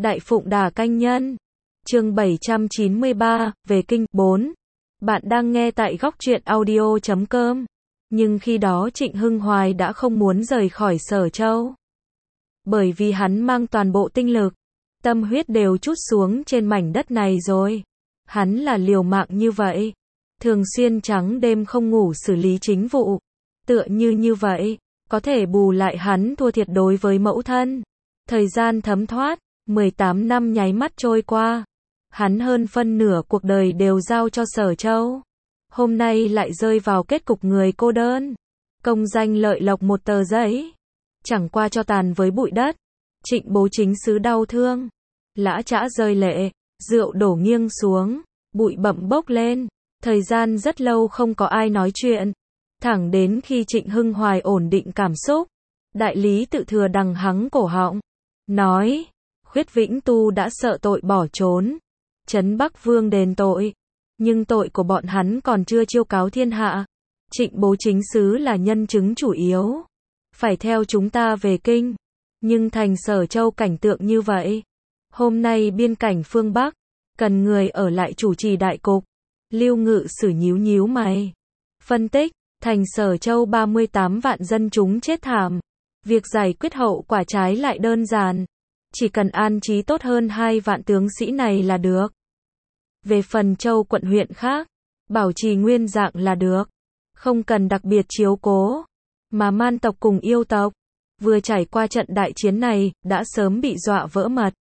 Đại Phụng Đà Canh Nhân. Chương 793, về kinh 4. Bạn đang nghe tại góc truyện audio.com. Nhưng khi đó Trịnh Hưng Hoài đã không muốn rời khỏi Sở Châu. Bởi vì hắn mang toàn bộ tinh lực, tâm huyết đều trút xuống trên mảnh đất này rồi. Hắn là liều mạng như vậy, thường xuyên trắng đêm không ngủ xử lý chính vụ. Tựa như vậy, có thể bù lại hắn thua thiệt đối với mẫu thân. Thời gian thấm thoát, 18 năm nháy mắt trôi qua. Hắn hơn phân nửa cuộc đời đều giao cho Sở Châu. Hôm nay lại rơi vào kết cục người cô đơn. Công danh lợi lộc một tờ giấy, chẳng qua cho tàn với bụi đất. Trịnh Bố Chính Sứ đau thương, lã chã rơi lệ, rượu đổ nghiêng xuống, bụi bặm bốc lên. Thời gian rất lâu không có ai nói chuyện. Thẳng đến khi Trịnh Hưng Hoài ổn định cảm xúc, đại lý tự thừa đằng hắng cổ họng, nói, Khuyết Vĩnh Tu đã sợ tội bỏ trốn, Trấn Bắc Vương đền tội, nhưng tội của bọn hắn còn chưa chiêu cáo thiên hạ. Trịnh Bố Chính Sứ là nhân chứng chủ yếu, phải theo chúng ta về kinh. Nhưng thành Sở Châu cảnh tượng như vậy, hôm nay biên cảnh phương Bắc, cần người ở lại chủ trì đại cục. Lưu Ngự Sử nhíu mày, phân tích, thành Sở Châu 38 vạn dân chúng chết thảm. Việc giải quyết hậu quả trái lại đơn giản, chỉ cần an trí tốt hơn 2 vạn tướng sĩ này là được. Về phần châu quận huyện khác, bảo trì nguyên dạng là được, không cần đặc biệt chiếu cố. Mà Man tộc cùng Yêu tộc, vừa trải qua trận đại chiến này, đã sớm bị dọa vỡ mật.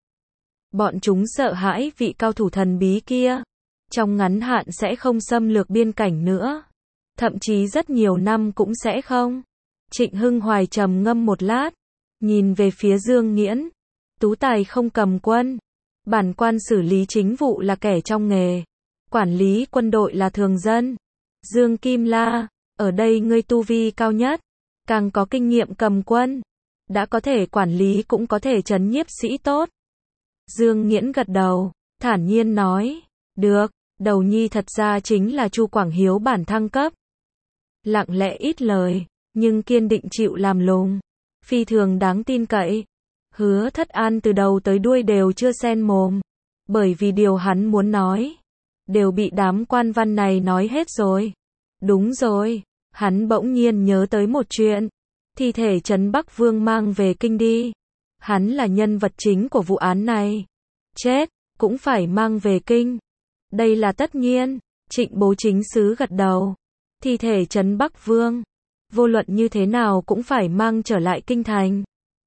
Bọn chúng sợ hãi vị cao thủ thần bí kia, trong ngắn hạn sẽ không xâm lược biên cảnh nữa. Thậm chí rất nhiều năm cũng sẽ không. Trịnh Hưng Hoài trầm ngâm một lát, nhìn về phía Dương Nghiễn. Tú tài không cầm quân, bản quan xử lý chính vụ là kẻ trong nghề, quản lý quân đội là thường dân. Dương Kim La, ở đây ngươi tu vi cao nhất, càng có kinh nghiệm cầm quân, đã có thể quản lý cũng có thể trấn nhiếp sĩ tốt. Dương Nghiễn gật đầu, thản nhiên nói, được, đầu nhi thật ra chính là Chu Quảng Hiếu bản thăng cấp. Lặng lẽ ít lời, nhưng kiên định chịu làm lùng, phi thường đáng tin cậy. Hứa Thất An từ đầu tới đuôi đều chưa xen mồm, bởi vì điều hắn muốn nói, đều bị đám quan văn này nói hết rồi. Đúng rồi, hắn bỗng nhiên nhớ tới một chuyện, thi thể Trấn Bắc Vương mang về kinh đi. Hắn là nhân vật chính của vụ án này, chết, cũng phải mang về kinh. Đây là tất nhiên. Trịnh Bố Chính Sứ gật đầu. Thi thể Trấn Bắc Vương, vô luận như thế nào cũng phải mang trở lại kinh thành.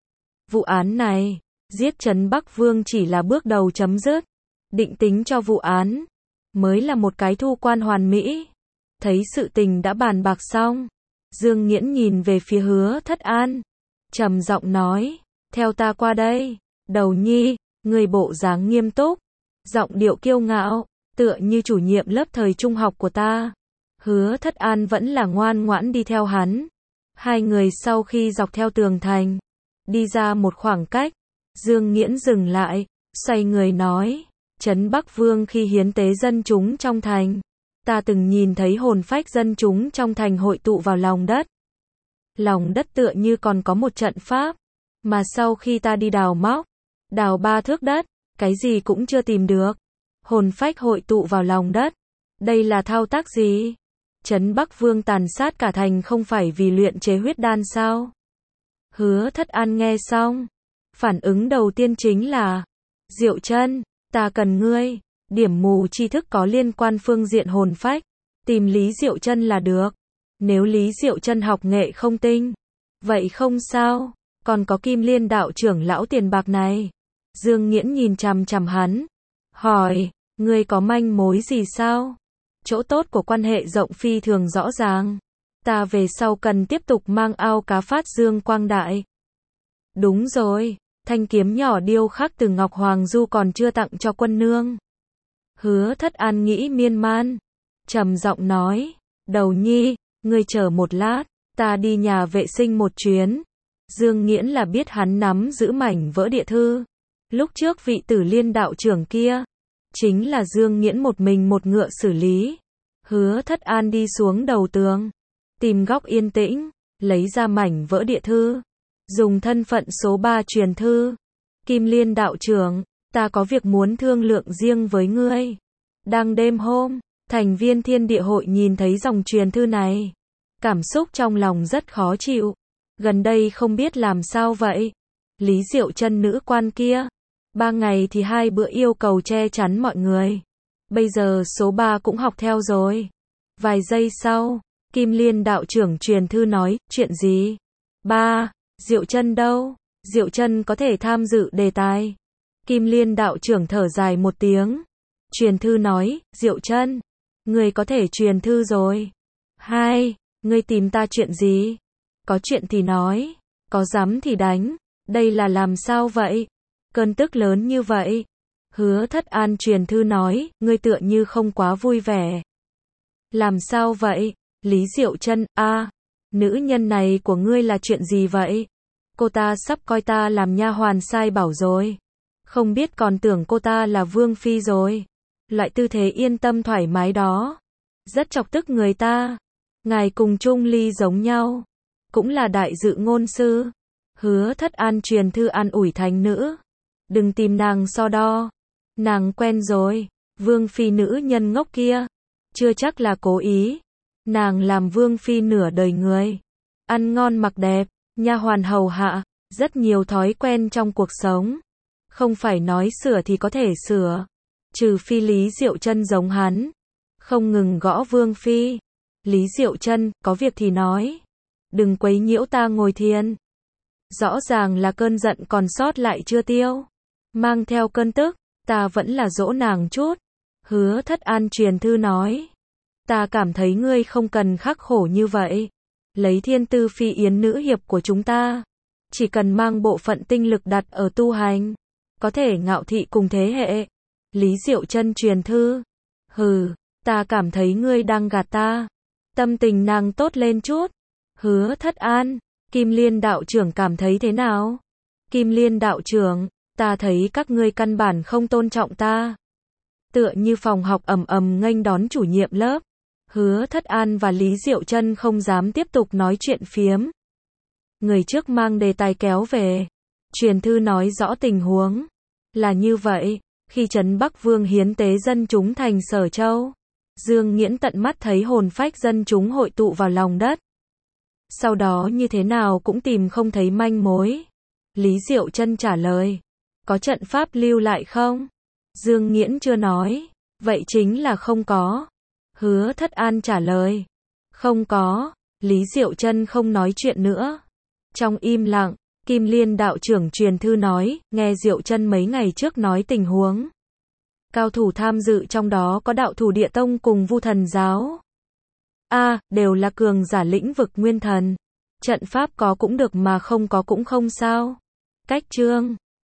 Vụ án này, giết Trấn Bắc Vương chỉ là bước đầu chấm dứt. Định tính cho vụ án, mới là một cái thu quan hoàn mỹ. Thấy sự tình đã bàn bạc xong, Dương Nghiễn nhìn về phía Hứa Thất An, trầm giọng nói, theo ta qua đây. Đầu nhi, người bộ dáng nghiêm túc, giọng điệu kiêu ngạo, tựa như chủ nhiệm lớp thời trung học của ta. Hứa Thất An vẫn là ngoan ngoãn đi theo hắn. Hai người sau khi dọc theo tường thành, đi ra một khoảng cách, Dương Nghiễn dừng lại, xoay người nói, Trấn Bắc Vương khi hiến tế dân chúng trong thành, ta từng nhìn thấy hồn phách dân chúng trong thành hội tụ vào lòng đất. Lòng đất tựa như còn có một trận pháp, mà sau khi ta đi đào móc, đào 3 thước đất, cái gì cũng chưa tìm được. Hồn phách hội tụ vào lòng đất, đây là thao tác gì? Trấn Bắc Vương tàn sát cả thành không phải vì luyện chế huyết đan sao? Hứa Thất An nghe xong, phản ứng đầu tiên chính là, Diệu Chân, ta cần ngươi, điểm mù tri thức có liên quan phương diện hồn phách, tìm Lý Diệu Chân là được. Nếu Lý Diệu Chân học nghệ không tinh, vậy không sao, còn có Kim Liên đạo trưởng lão tiền bạc này. Dương Nghiễn nhìn chằm chằm hắn, hỏi, ngươi có manh mối gì sao? Chỗ tốt của quan hệ rộng phi thường rõ ràng. Ta về sau cần tiếp tục mang ao cá phát dương quang đại. Đúng rồi, thanh kiếm nhỏ điêu khắc từ Ngọc Hoàng Du còn chưa tặng cho quân nương. Hứa Thất An nghĩ miên man, trầm giọng nói, đầu nhi, ngươi chờ một lát, ta đi nhà vệ sinh một chuyến. Dương Nghiễn là biết hắn nắm giữ mảnh vỡ địa thư. Lúc trước vị Tử Liên đạo trưởng kia, chính là Dương Nghiễn một mình một ngựa xử lý. Hứa Thất An đi xuống đầu tường, tìm góc yên tĩnh, lấy ra mảnh vỡ địa thư, dùng thân phận số 3 truyền thư. Kim Liên đạo trưởng, ta có việc muốn thương lượng riêng với ngươi. Đang đêm hôm, thành viên Thiên Địa Hội nhìn thấy dòng truyền thư này. Cảm xúc trong lòng rất khó chịu. Gần đây không biết làm sao vậy. Lý Diệu Chân nữ quan kia. 3 ngày thì 2 bữa yêu cầu che chắn mọi người. Bây giờ số 3 cũng học theo rồi. Vài giây sau, Kim Liên đạo trưởng truyền thư nói, chuyện gì? Ba, Diệu Chân đâu? Diệu Chân có thể tham dự đề tài. Kim Liên đạo trưởng thở dài một tiếng. Truyền thư nói, Diệu Chân, ngươi có thể truyền thư rồi. 2, ngươi tìm ta chuyện gì? Có chuyện thì nói, có dám thì đánh. Đây là làm sao vậy? Cơn tức lớn như vậy. Hứa Thất An truyền thư nói, ngươi tựa như không quá vui vẻ. Làm sao vậy? Lý Diệu Chân, nữ nhân này của ngươi là chuyện gì vậy? Cô ta sắp coi ta làm nha hoàn sai bảo rồi. Không biết còn tưởng cô ta là vương phi rồi. Loại tư thế yên tâm thoải mái đó. Rất chọc tức người ta. Ngài cùng Trung Ly giống nhau. Cũng là đại dự ngôn sư. Hứa Thất An truyền thư an ủi thành nữ. Đừng tìm nàng so đo. Nàng quen rồi. Vương phi nữ nhân ngốc kia. Chưa chắc là cố ý. Nàng làm vương phi nửa đời người. Ăn ngon mặc đẹp, nha hoàn hầu hạ, rất nhiều thói quen trong cuộc sống. Không phải nói sửa thì có thể sửa. Trừ phi Lý Diệu Chân giống hắn. Không ngừng gõ vương phi. Lý Diệu Chân, có việc thì nói. Đừng quấy nhiễu ta ngồi thiền. Rõ ràng là cơn giận còn sót lại chưa tiêu. Mang theo cơn tức, ta vẫn là dỗ nàng chút. Hứa Thất An truyền thư nói. Ta cảm thấy ngươi không cần khắc khổ như vậy. Lấy Thiên Tư Phi Yến nữ hiệp của chúng ta. Chỉ cần mang bộ phận tinh lực đặt ở tu hành. Có thể ngạo thị cùng thế hệ. Lý Diệu Chân truyền thư. Hừ, ta cảm thấy ngươi đang gạt ta. Tâm tình nàng tốt lên chút. Hứa Thất An, Kim Liên đạo trưởng cảm thấy thế nào? Kim Liên đạo trưởng, ta thấy các ngươi căn bản không tôn trọng ta. Tựa như phòng học ầm ầm nghênh đón chủ nhiệm lớp. Hứa Thất An và Lý Diệu Chân không dám tiếp tục nói chuyện phiếm. Người trước mang đề tài kéo về. Truyền thư nói rõ tình huống. Là như vậy, khi Trấn Bắc Vương hiến tế dân chúng thành Sở Châu, Dương Nghiễn tận mắt thấy hồn phách dân chúng hội tụ vào lòng đất. Sau đó như thế nào cũng tìm không thấy manh mối. Lý Diệu Chân trả lời. Có trận pháp lưu lại không? Dương Nghiễn chưa nói. Vậy chính là không có. Hứa Thất An trả lời. Không có. Lý Diệu Chân không nói chuyện nữa. Trong im lặng, Kim Liên đạo trưởng truyền thư nói, nghe Diệu Chân mấy ngày trước nói tình huống. Cao thủ tham dự trong đó có đạo thủ Địa Tông cùng Vu Thần Giáo. Đều là cường giả lĩnh vực nguyên thần. Trận pháp có cũng được mà không có cũng không sao. Cách chương